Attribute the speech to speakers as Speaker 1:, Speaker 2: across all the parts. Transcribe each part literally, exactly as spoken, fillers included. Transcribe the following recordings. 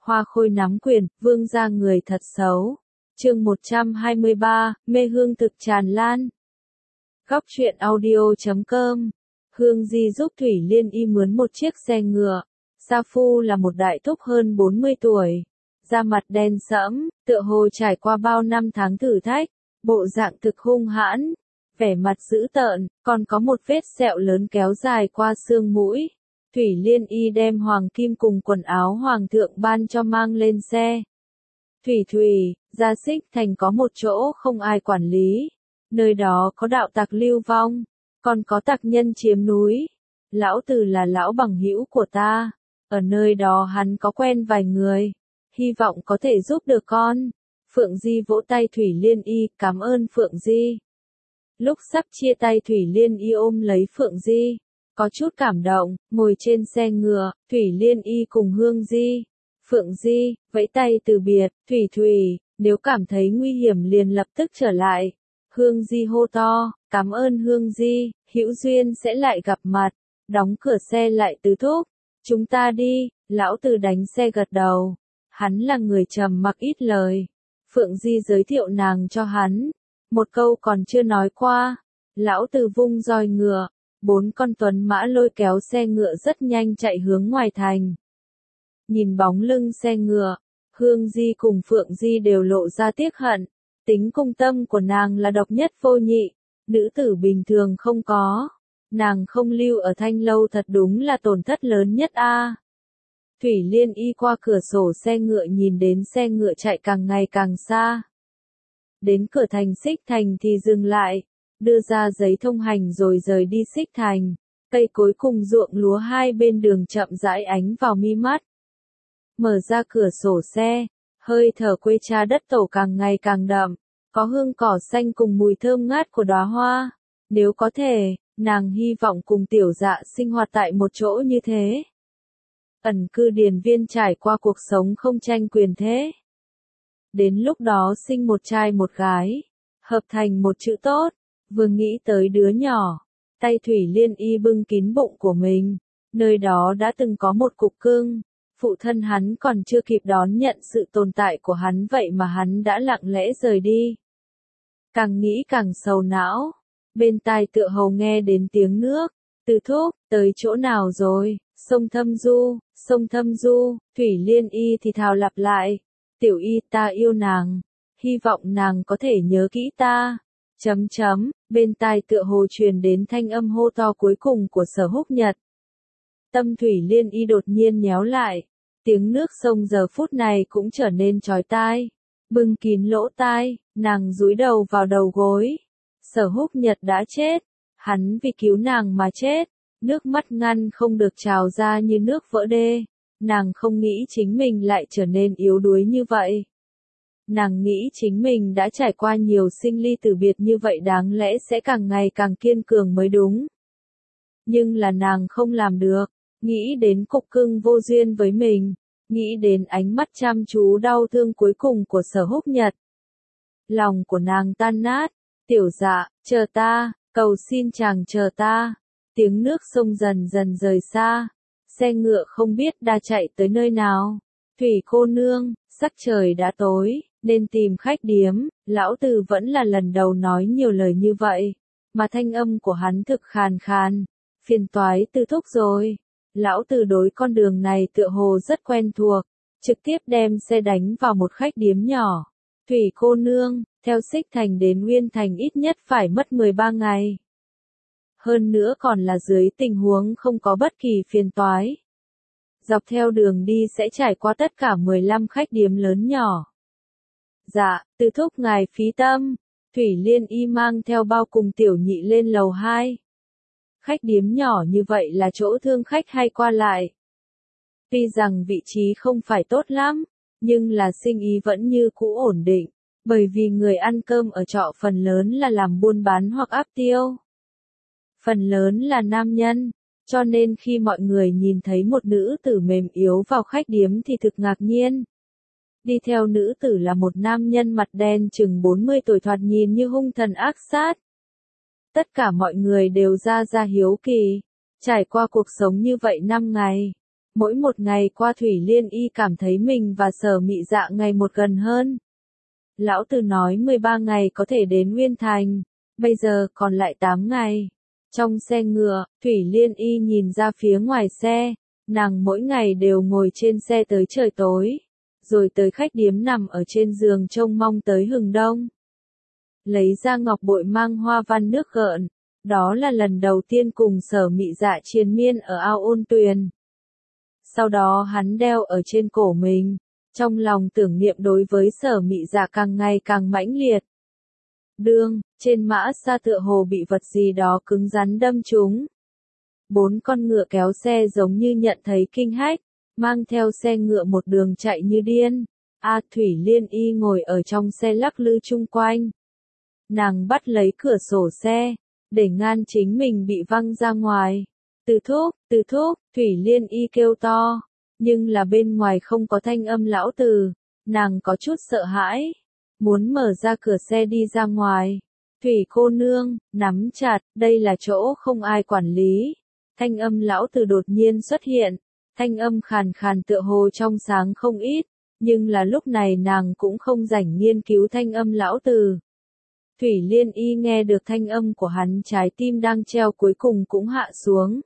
Speaker 1: Hoa khôi nắm quyền, vương gia người thật xấu. Chương một trăm hai mươi ba, mê hương thực tràn lan. Góc truyện audio chấm com. Hương Di giúp Thủy Liên Y mướn một chiếc xe ngựa. Sa Phu là một đại thúc hơn bốn mươi tuổi. Da mặt đen sẫm, tựa hồ trải qua bao năm tháng thử thách. Bộ dạng thực hung hãn. Vẻ mặt dữ tợn, còn có một vết sẹo lớn kéo dài qua xương mũi. Thủy Liên Y đem hoàng kim cùng quần áo hoàng thượng ban cho mang lên xe. Thủy Thủy, ra Xích Thành có một chỗ không ai quản lý. Nơi đó có đạo tặc lưu vong, còn có tặc nhân chiếm núi. Lão Từ là lão bằng hữu của ta. Ở nơi đó hắn có quen vài người. Hy vọng có thể giúp được con. Phượng Di vỗ tay Thủy Liên Y, cảm ơn Phượng Di. Lúc sắp chia tay Thủy Liên Y ôm lấy Phượng Di. Có chút cảm động, ngồi trên xe ngựa, Thủy Liên Y cùng Hương Di. Phượng Di, vẫy tay từ biệt, Thủy Thủy, nếu cảm thấy nguy hiểm liền lập tức trở lại. Hương Di hô to, cảm ơn Hương Di, hữu duyên sẽ lại gặp mặt. Đóng cửa xe lại Từ thúc. Chúng ta đi, lão Từ đánh xe gật đầu. Hắn là người trầm mặc ít lời. Phượng Di giới thiệu nàng cho hắn. Một câu còn chưa nói qua. Lão Từ vung roi ngựa. Bốn con tuấn mã lôi kéo xe ngựa rất nhanh chạy hướng ngoài thành. Nhìn bóng lưng xe ngựa, Hương Di cùng Phượng Di đều lộ ra tiếc hận. Tính công tâm của nàng là độc nhất vô nhị, nữ tử bình thường không có. Nàng không lưu ở Thanh Lâu thật đúng là tổn thất lớn nhất a. À. Thủy Liên Y qua cửa sổ xe ngựa nhìn đến xe ngựa chạy càng ngày càng xa. Đến cửa thành Xích Thành thì dừng lại. Đưa ra giấy thông hành rồi rời đi Xích Thành. Cây cối cùng ruộng lúa hai bên đường chậm rãi ánh vào mi mắt. Mở ra cửa sổ xe, hơi thở quê cha đất tổ càng ngày càng đậm, có hương cỏ xanh cùng mùi thơm ngát của đóa hoa. Nếu có thể, nàng hy vọng cùng Tiểu Dạ sinh hoạt tại một chỗ như thế. Ẩn cư điền viên trải qua cuộc sống không tranh quyền thế. Đến lúc đó sinh một trai một gái, hợp thành một chữ tốt. Vừa nghĩ tới đứa nhỏ, tay Thủy Liên Y bưng kín bụng của mình, nơi đó đã từng có một cục cưng, phụ thân hắn còn chưa kịp đón nhận sự tồn tại của hắn vậy mà hắn đã lặng lẽ rời đi. Càng nghĩ càng sầu não, bên tai tựa hồ nghe đến tiếng nước, Từ thúc, tới chỗ nào rồi, sông Thâm Du, sông Thâm Du, Thủy Liên Y thì thào lặp lại, Tiểu Y ta yêu nàng, hy vọng nàng có thể nhớ kỹ ta. Chấm chấm, bên tai tựa hồ truyền đến thanh âm hô to cuối cùng của Sở Húc Nhật. Tâm Thủy Liên Y đột nhiên nhéo lại, tiếng nước sông giờ phút này cũng trở nên chói tai, bưng kín lỗ tai, nàng dúi đầu vào đầu gối. Sở Húc Nhật đã chết, hắn vì cứu nàng mà chết, nước mắt ngăn không được trào ra như nước vỡ đê, nàng không nghĩ chính mình lại trở nên yếu đuối như vậy. Nàng nghĩ chính mình đã trải qua nhiều sinh ly tử biệt như vậy đáng lẽ sẽ càng ngày càng kiên cường mới đúng. Nhưng là nàng không làm được, nghĩ đến cục cưng vô duyên với mình, nghĩ đến ánh mắt chăm chú đau thương cuối cùng của Sở Húc Nhật. Lòng của nàng tan nát, Tiểu Dạ, chờ ta, cầu xin chàng chờ ta. Tiếng nước sông dần dần rời xa, xe ngựa không biết đã chạy tới nơi nào. Thủy cô nương, sắc trời đã tối, nên tìm khách điếm. Lão Từ vẫn là lần đầu nói nhiều lời như vậy, mà thanh âm của hắn thực khàn khàn. Phiền toái Từ thúc rồi. Lão Từ đối con đường này tựa hồ rất quen thuộc, trực tiếp đem xe đánh vào một khách điếm nhỏ. Thủy cô nương, theo Xích Thành đến Nguyên Thành ít nhất phải mất mười ba ngày. Hơn nữa còn là dưới tình huống không có bất kỳ phiền toái. Dọc theo đường đi sẽ trải qua tất cả mười lăm khách điếm lớn nhỏ. Dạ, Từ thúc ngài phí tâm. Thủy Liên Y mang theo bao cùng Tiểu Nhị lên lầu hai. Khách điếm nhỏ như vậy là chỗ thương khách hay qua lại. Tuy rằng vị trí không phải tốt lắm, nhưng là sinh ý vẫn như cũ ổn định, bởi vì người ăn cơm ở trọ phần lớn là làm buôn bán hoặc áp tiêu. Phần lớn là nam nhân, cho nên khi mọi người nhìn thấy một nữ tử mềm yếu vào khách điếm thì thực ngạc nhiên. Đi theo nữ tử là một nam nhân mặt đen chừng bốn mươi tuổi thoạt nhìn như hung thần ác sát. Tất cả mọi người đều ra ra hiếu kỳ, trải qua cuộc sống như vậy năm ngày, Mỗi một ngày qua Thủy Liên Y cảm thấy mình và Sở Mị Dạ ngày một gần hơn. Lão Từ nói mười ba ngày có thể đến Nguyên Thành, bây giờ còn lại tám ngày. Trong xe ngựa, Thủy Liên Y nhìn ra phía ngoài xe, nàng mỗi ngày đều ngồi trên xe tới trời tối, rồi tới khách điếm nằm ở trên giường trông mong tới hừng đông. Lấy ra ngọc bội mang hoa văn nước gợn, đó là lần đầu tiên cùng Sở Mị Dạ triền miên ở ao ôn tuyền. Sau đó hắn đeo ở trên cổ mình, trong lòng tưởng niệm đối với Sở Mị Dạ càng ngày càng mãnh liệt. Đương, trên mã xa tựa hồ bị vật gì đó cứng rắn đâm trúng. Bốn con ngựa kéo xe giống như nhận thấy kinh hách, mang theo xe ngựa một đường chạy như điên. A Thủy Liên Y ngồi ở trong xe lắc lư chung quanh. Nàng bắt lấy cửa sổ xe, để ngăn chính mình bị văng ra ngoài. Từ thúc, từ thúc, Thủy Liên Y kêu to, nhưng là bên ngoài không có thanh âm lão Từ, nàng có chút sợ hãi, muốn mở ra cửa xe đi ra ngoài. Thủy cô nương, nắm chặt, đây là chỗ không ai quản lý. Thanh âm lão Từ đột nhiên xuất hiện, thanh âm khàn khàn tựa hồ trong sáng không ít, nhưng là lúc này nàng cũng không rảnh nghiên cứu thanh âm lão Từ. Thủy Liên Y nghe được thanh âm của hắn, trái tim đang treo cuối cùng cũng hạ xuống.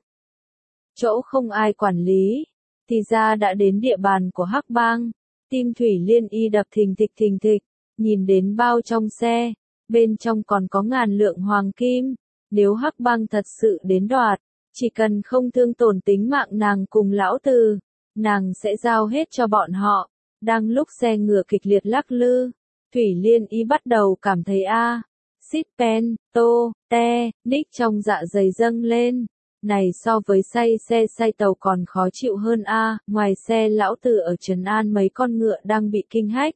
Speaker 1: Chỗ không ai quản lý, thì ra đã đến địa bàn của Hắc Bang. Tim Thủy Liên Y đập thình thịch thình thịch, nhìn đến bao trong xe, bên trong còn có ngàn lượng hoàng kim. Nếu Hắc Bang thật sự đến đoạt, chỉ cần không thương tổn tính mạng nàng cùng lão Từ, nàng sẽ giao hết cho bọn họ. Đang lúc xe ngựa kịch liệt lắc lư, Thủy Liên Y bắt đầu cảm thấy a, xít pen, tô, te, ních trong dạ dày dâng lên. Này so với say xe say tàu còn khó chịu hơn a. Ngoài xe lão Từ ở trấn an mấy con ngựa đang bị kinh hách.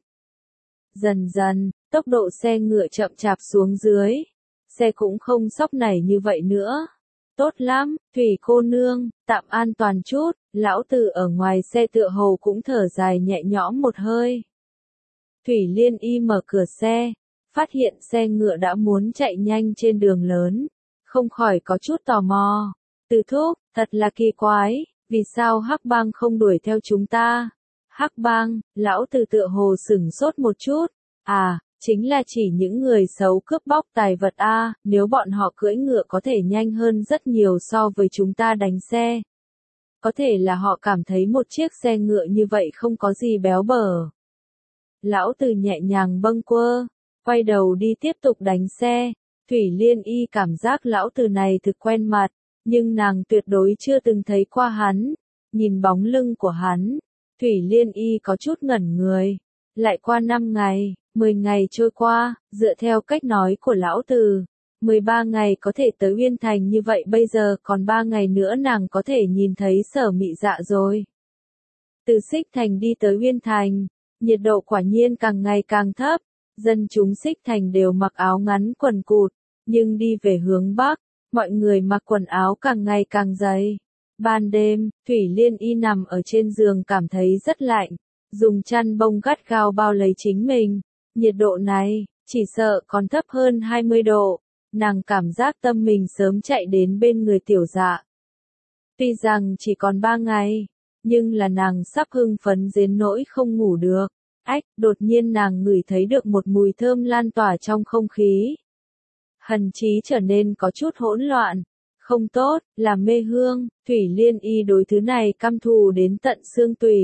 Speaker 1: Dần dần, tốc độ xe ngựa chậm chạp xuống dưới. Xe cũng không sóc nảy như vậy nữa. Tốt lắm, Thủy cô nương, tạm an toàn chút. Lão Từ ở ngoài xe tựa hồ cũng thở dài nhẹ nhõm một hơi. Thủy Liên Y mở cửa xe, phát hiện xe ngựa đã muốn chạy nhanh trên đường lớn, không khỏi có chút tò mò. Từ thúc, thật là kỳ quái, vì sao Hắc Bang không đuổi theo chúng ta? Hắc Bang, lão Từ tựa hồ sửng sốt một chút. À, chính là chỉ những người xấu cướp bóc tài vật a, nếu bọn họ cưỡi ngựa có thể nhanh hơn rất nhiều so với chúng ta đánh xe. Có thể là họ cảm thấy một chiếc xe ngựa như vậy không có gì béo bở. Lão Từ nhẹ nhàng bâng quơ, quay đầu đi tiếp tục đánh xe. Thủy Liên Y cảm giác lão Từ này thực quen mặt, nhưng nàng tuyệt đối chưa từng thấy qua hắn. Nhìn bóng lưng của hắn, Thủy Liên Y có chút ngẩn người. Lại qua năm ngày, mười ngày trôi qua, dựa theo cách nói của lão Từ, mười ba ngày có thể tới Uyên Thành, như vậy bây giờ còn ba ngày nữa nàng có thể nhìn thấy Sở Mị Dạ rồi. Từ Xích Thành đi tới Uyên Thành, nhiệt độ quả nhiên càng ngày càng thấp, dân chúng Xích Thành đều mặc áo ngắn quần cụt, nhưng đi về hướng Bắc, mọi người mặc quần áo càng ngày càng dày. Ban đêm, Thủy Liên Y nằm ở trên giường cảm thấy rất lạnh, dùng chăn bông gắt gao bao lấy chính mình. Nhiệt độ này, chỉ sợ còn thấp hơn hai mươi độ. Nàng cảm giác tâm mình sớm chạy đến bên người Tiểu Dạ. Tuy rằng chỉ còn ba ngày, nhưng là nàng sắp hưng phấn đến nỗi không ngủ được. Ách, đột nhiên nàng ngửi thấy được một mùi thơm lan tỏa trong không khí. Hần trí trở nên có chút hỗn loạn. Không tốt, là mê hương. Thủy Liên Y đối thứ này căm thù đến tận xương tủy.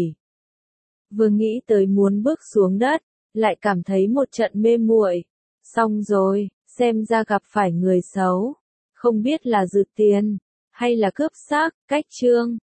Speaker 1: Vừa nghĩ tới muốn bước xuống đất, lại cảm thấy một trận mê muội. Xong rồi, xem ra gặp phải người xấu. Không biết là rượt tiền, hay là cướp xác. Cách chương